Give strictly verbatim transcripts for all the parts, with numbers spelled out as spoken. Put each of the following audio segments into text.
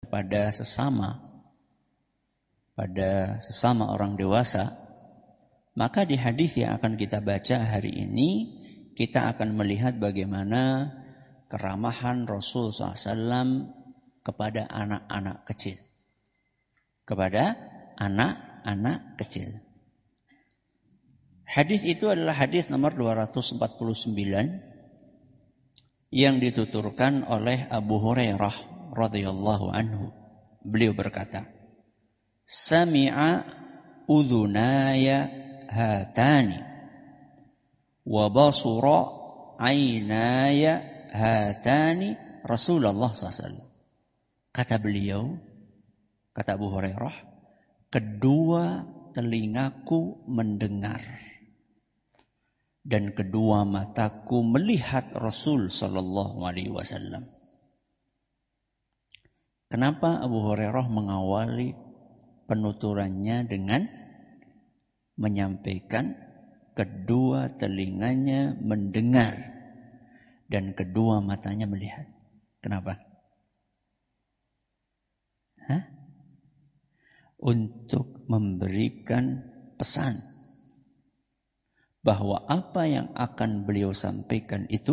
pada sesama, pada sesama orang dewasa, maka di hadis yang akan kita baca hari ini, kita akan melihat bagaimana keramahan Rasul shallallahu alaihi wasallam kepada anak-anak kecil. Kepada anak-anak kecil. Hadis itu adalah hadis nomor dua ratus empat puluh sembilan yang dituturkan oleh Abu Hurairah radhiyallahu anhu. Beliau berkata, "Sami'a udhunaya hatani wa basura aynaya hatani Rasulullah sallallahu alaihi wasallam." Kata beliau, kata Abu Hurairah, kedua telingaku mendengar dan kedua mataku melihat Rasul sallallahu alaihi wasallam. Kenapa Abu Hurairah mengawali penuturannya dengan menyampaikan kedua telinganya mendengar dan kedua matanya melihat? Kenapa? Hah? Untuk memberikan pesan bahwa apa yang akan beliau sampaikan itu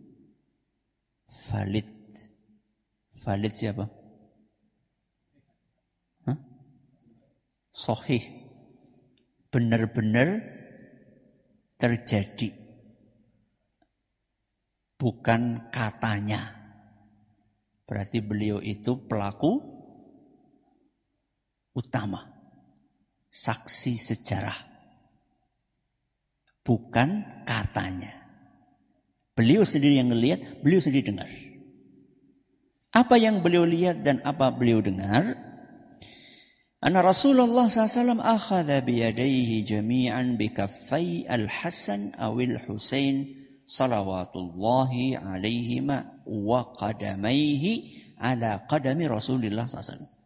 valid. Valid siapa? Hah? Sahih. Benar-benar terjadi. Bukan katanya. Berarti beliau itu pelaku utama. Saksi sejarah. Bukan katanya. Beliau sendiri yang melihat, beliau sendiri dengar. Apa yang beliau lihat dan apa beliau dengar? Anna Rasulullah sallallahu alaihi wasallam akhadha biyadaihi jami'an bikaffai al-Hasan awil Husain salawatullahi alaihima wa qadamaihi ala qadami Rasulullah sallallahu alaihi wasallam.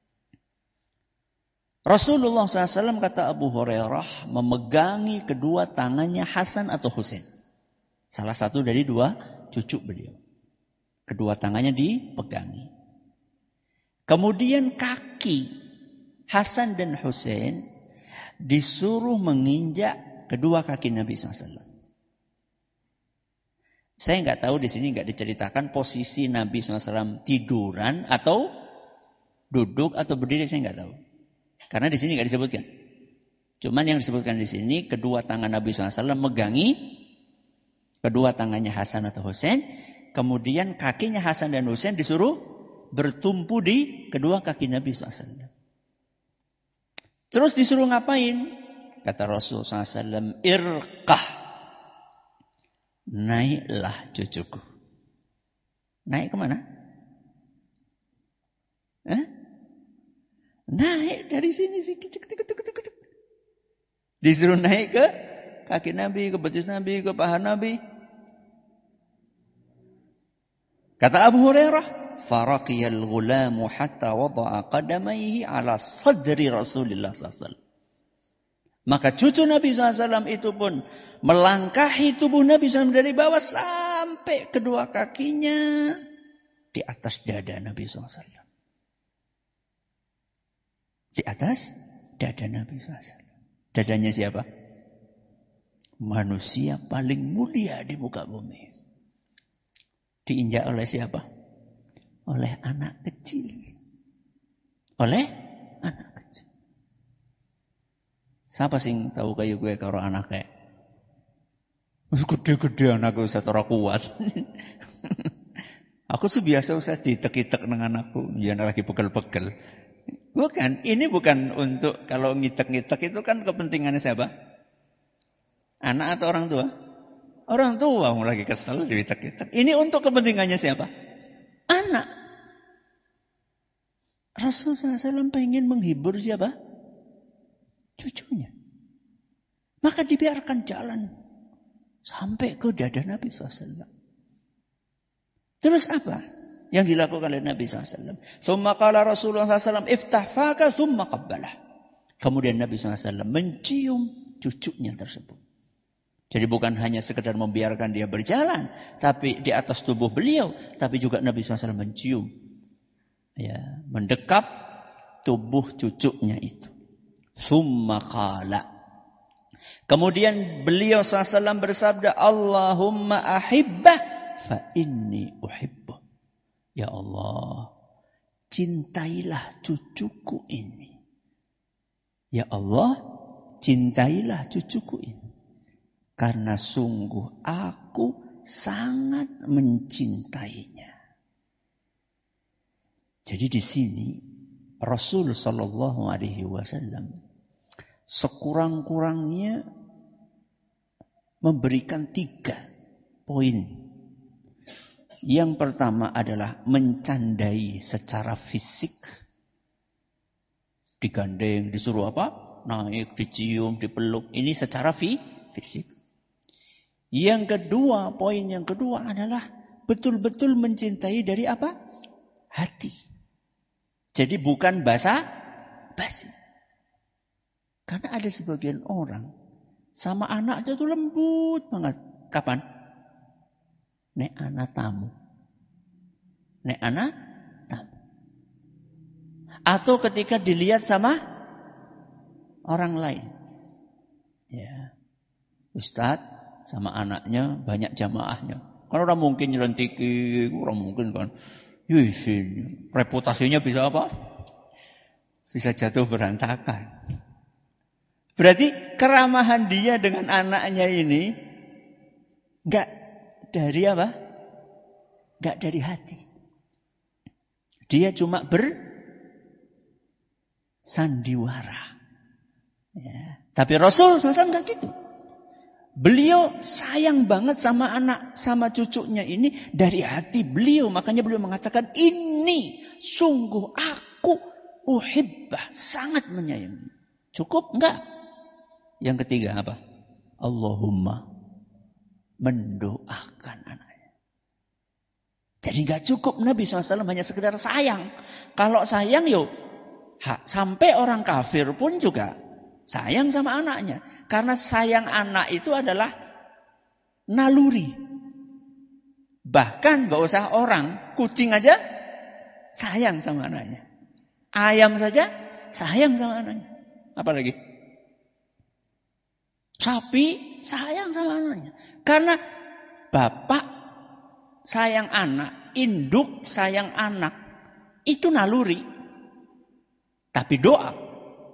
Rasulullah sallallahu alaihi wasallam, kata Abu Hurairah, memegangi kedua tangannya Hasan atau Husain. Salah satu dari dua cucu beliau. Kedua tangannya dipegangi. Kemudian kaki Hasan dan Husain disuruh menginjak kedua kaki Nabi sallallahu alaihi wasallam. Saya nggak tahu di sini nggak diceritakan posisi Nabi sallallahu alaihi wasallam tiduran atau duduk atau berdiri, saya nggak tahu. Karena di sini nggak disebutkan. Cuman yang disebutkan di sini kedua tangan Nabi sallallahu alaihi wasallam megangi kedua tangannya Hasan atau Husain, kemudian kakinya Hasan dan Husain disuruh bertumpu di kedua kaki Nabi sallallahu alaihi wasallam. Terus disuruh ngapain? Kata Rasul sallallahu alaihi wasallam, irqah. Naiklah cucuku. Naik kemana? Hah? Naik dari sini sih. Disuruh naik ke kaki Nabi, ke betis Nabi, ke paha Nabi. Kata Abu Hurairah, faraqiyal ghulamu hatta wada'a qadamaihi ala sadri Rasulullah sallallahu alaihi wasallam. Maka cucu Nabi sallallahu alaihi wasallam itu pun melangkahi tubuh Nabi sallallahu alaihi wasallam dari bawah sampai kedua kakinya di atas dada Nabi sallallahu alaihi wasallam. Di atas dada Nabi sallallahu alaihi wasallam. Dadanya siapa? Manusia paling mulia di muka bumi. Diinjak oleh siapa? Oleh anak kecil. Oleh anak kecil. Siapa sing tahu kayak gue karo anak kayak? Mas gede-gede anakku usah ora kuat. Aku sih biasa usah ditek-itek dengan anakku. Ya lagi pegel-pegel. Bukan, ini bukan untuk kalau ngitek-ngitek itu kan kepentingannya siapa? Anak atau orang tua? Orang tua mau lagi kesel diitek-itek. Ini untuk kepentingannya siapa? Anak. Rasulullah sallallahu alaihi wasallam pengen menghibur siapa? Cucunya. Maka dibiarkan jalan sampai ke dada Nabi sallallahu alaihi wasallam. Terus apa yang dilakukan oleh Nabi sallallahu alaihi wasallam? Tsumma qala Rasulullah sallallahu alaihi wasallam, iftah faka tsumma qabbalah. Kemudian Nabi sallallahu alaihi wasallam mencium cucunya tersebut. Jadi bukan hanya sekedar membiarkan dia berjalan, tapi di atas tubuh beliau, tapi juga Nabi sallallahu alaihi wasallam mencium Ya, mendekap tubuh cucunya itu. Tsumma qala. Kemudian beliau sallallahu alaihi wasallam bersabda, Allahumma ahibbah fa inni uhibbu. Ya Allah, cintailah cucuku ini. Ya Allah, cintailah cucuku ini. Karena sungguh aku sangat mencintainya. Jadi di sini Rasul sallallahu alaihi wasallam sekurang-kurangnya memberikan tiga poin. Yang pertama adalah mencandai secara fisik. Digandeng, disuruh apa? Naik, dicium, dipeluk. Ini secara fi, fisik. Yang kedua, poin yang kedua adalah betul-betul mencintai dari apa? Hati. Jadi bukan basa basi. Karena ada sebagian orang sama anaknya tuh lembut banget. Kapan? Nek anak tamu. Nek anak tamu. Atau ketika dilihat sama orang lain. Ya. Ustadz sama anaknya banyak jamaahnya. Kan orang mungkin nyelentiki, orang mungkin kan. Yusin, reputasinya bisa apa? Bisa jatuh berantakan. Berarti keramahan dia dengan anaknya ini enggak dari apa? Enggak dari hati. Dia cuma bersandiwara. Ya. Tapi Rasul sallallahu alaihi wasallam enggak gitu. Beliau sayang banget sama anak, sama cucunya ini dari hati beliau. Makanya beliau mengatakan, ini sungguh aku uhibbah, sangat menyayangi. Cukup? Enggak. Yang ketiga apa? Allahumma, mendoakan anaknya. Jadi enggak cukup Nabi shallallahu alaihi wasallam hanya sekedar sayang. Kalau sayang yuk, sampai orang kafir pun juga sayang sama anaknya. Karena sayang anak itu adalah naluri. Bahkan gak usah orang, kucing aja sayang sama anaknya. Ayam saja sayang sama anaknya. Apalagi? Sapi sayang sama anaknya. Karena bapak sayang anak, induk sayang anak. Itu naluri. Tapi doa.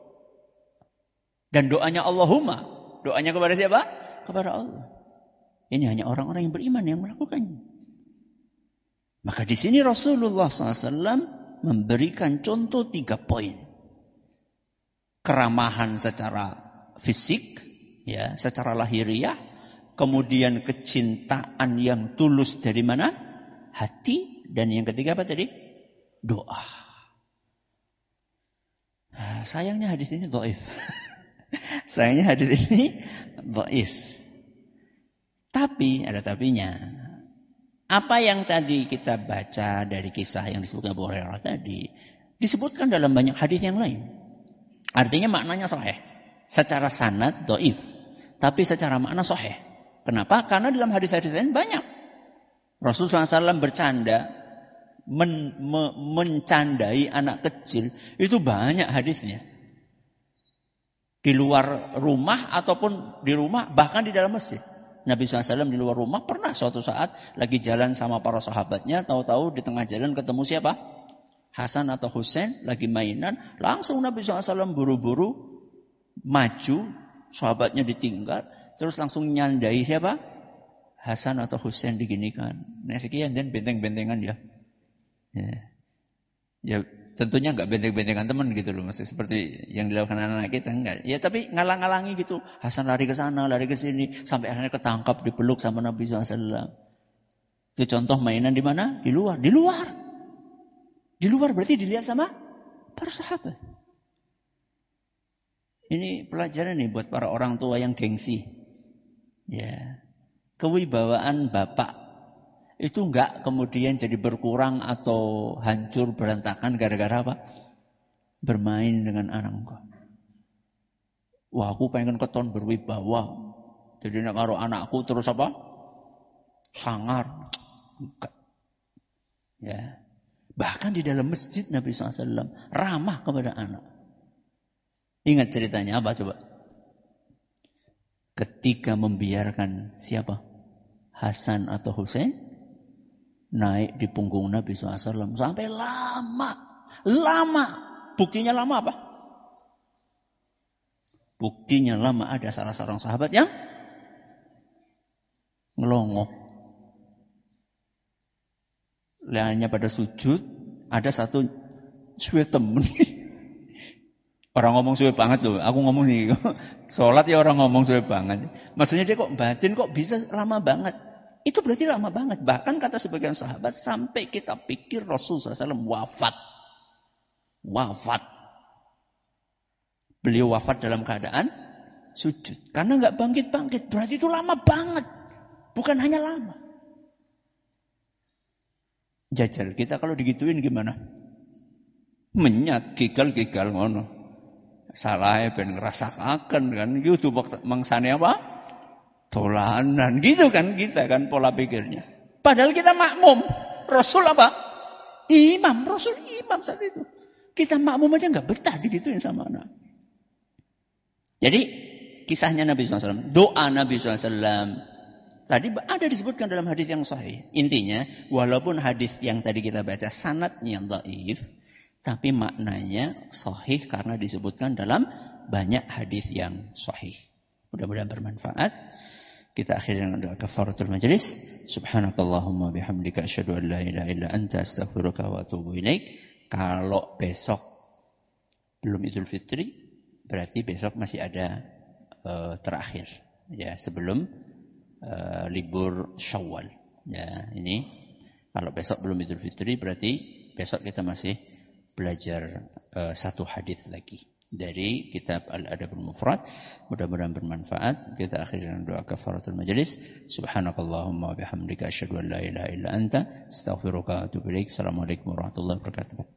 Dan doanya Allahumma. Doanya kepada siapa? Kepada Allah. Ini hanya orang-orang yang beriman yang melakukannya. Maka di sini Rasulullah shallallahu alaihi wasallam memberikan contoh tiga poin. Keramahan secara fisik, ya, secara lahiriah. Kemudian kecintaan yang tulus dari mana? Hati. Dan yang ketiga apa tadi? Doa. Nah, sayangnya hadis ini dhaif. Sayangnya hadis ini dhaif. Tapi ada tapinya. Apa yang tadi kita baca dari kisah yang disebutkan Abu Hurairah tadi disebutkan dalam banyak hadis yang lain. Artinya maknanya sahih. Secara sanad dhaif, tapi secara makna sahih. Kenapa? Karena dalam hadis-hadis lain banyak. Rasulullah shallallahu alaihi wasallam bercanda, men, me, mencandai anak kecil itu banyak hadisnya. Di luar rumah ataupun di rumah, bahkan di dalam masjid. Nabi shallallahu alaihi wasallam di luar rumah pernah suatu saat lagi jalan sama para sahabatnya, tahu-tahu di tengah jalan ketemu siapa? Hasan atau Husain lagi mainan, langsung Nabi shallallahu alaihi wasallam buru-buru maju, sahabatnya ditinggal, terus langsung nyandai siapa? Hasan atau Husain diginikan. Nah sekian dan benteng-bentengan ya. Ya, ya tentunya enggak benteng-bentengan teman gitu loh, masih seperti yang dilakukan anak-anak kita enggak. Ya tapi ngalang-ngalangi gitu. Hasan lari ke sana, lari ke sini sampai akhirnya ketangkap, dipeluk sama Nabi shallallahu alaihi wasallam. Itu contoh mainan di mana? Di luar, di luar. Di luar berarti dilihat sama para sahabat. Ini pelajaran nih buat para orang tua yang gengsi. Ya. Kewibawaan bapak itu enggak kemudian jadi berkurang atau hancur berantakan gara-gara apa? Bermain dengan anak engkau. Wah, aku pengen keton berwibawa. Jadi nak karo anakku terus apa? Sangar. Enggak. Ya. Bahkan di dalam masjid Nabi shallallahu alaihi wasallam ramah kepada anak. Ingat ceritanya apa coba? Ketika membiarkan siapa? Hasan atau Husain naik di punggung Nabi shallallahu alaihi wasallam sampai lama. Lama. Buktinya lama apa? Buktinya lama ada salah seorang sahabat yang ngelongo. Lainnya pada sujud, ada satu suwe temen. Orang ngomong suwe banget loh. Aku ngomong nih, sholat ya orang ngomong suwe banget. Maksudnya dia kok batin kok bisa lama banget. Itu berarti lama banget. Bahkan kata sebagian sahabat, sampai kita pikir Rasulullah shallallahu alaihi wasallam wafat. Wafat. Beliau wafat dalam keadaan sujud. Karena nggak bangkit-bangkit. Berarti itu lama banget. Bukan hanya lama. Jajal, kita kalau digituin gimana? Menyat, gigal-gigal ngono. Salah ben ngrasakaken kan gitu mangsane apa? Tolanan gitu kan kita kan pola pikirnya. Padahal kita makmum. Rasul apa? Imam, Rasul imam saat itu. Kita makmum aja enggak betah digituin sama anak. Jadi kisahnya Nabi shallallahu alaihi wasallam, doa Nabi shallallahu alaihi wasallam tadi ada disebutkan dalam hadis yang sahih. Intinya, walaupun hadis yang tadi kita baca sanadnya dhaif, tapi maknanya sahih karena disebutkan dalam banyak hadis yang sahih. Mudah-mudahan bermanfaat. Kita akhiri dengan doa kafaratul majlis. Subhanakallahumma bihamdika asyhadu an la ilaha illa anta astaghfiruka wa atubu ilaik. Kalau besok belum Idul Fitri, berarti besok masih ada uh, terakhir ya sebelum uh, libur Syawal. Ya, ini kalau besok belum Idul Fitri berarti besok kita masih belajar uh, satu hadis lagi dari kitab Al-Adabul Mufrad. Mudah-mudahan bermanfaat. Kita akhiri dengan doa kafaratul majlis. Subhanakallahumma wa bihamdika asyhadu an la ilaha illa anta astaghfiruka wa atubu ilaik. Assalamualaikum warahmatullahi wabarakatuh.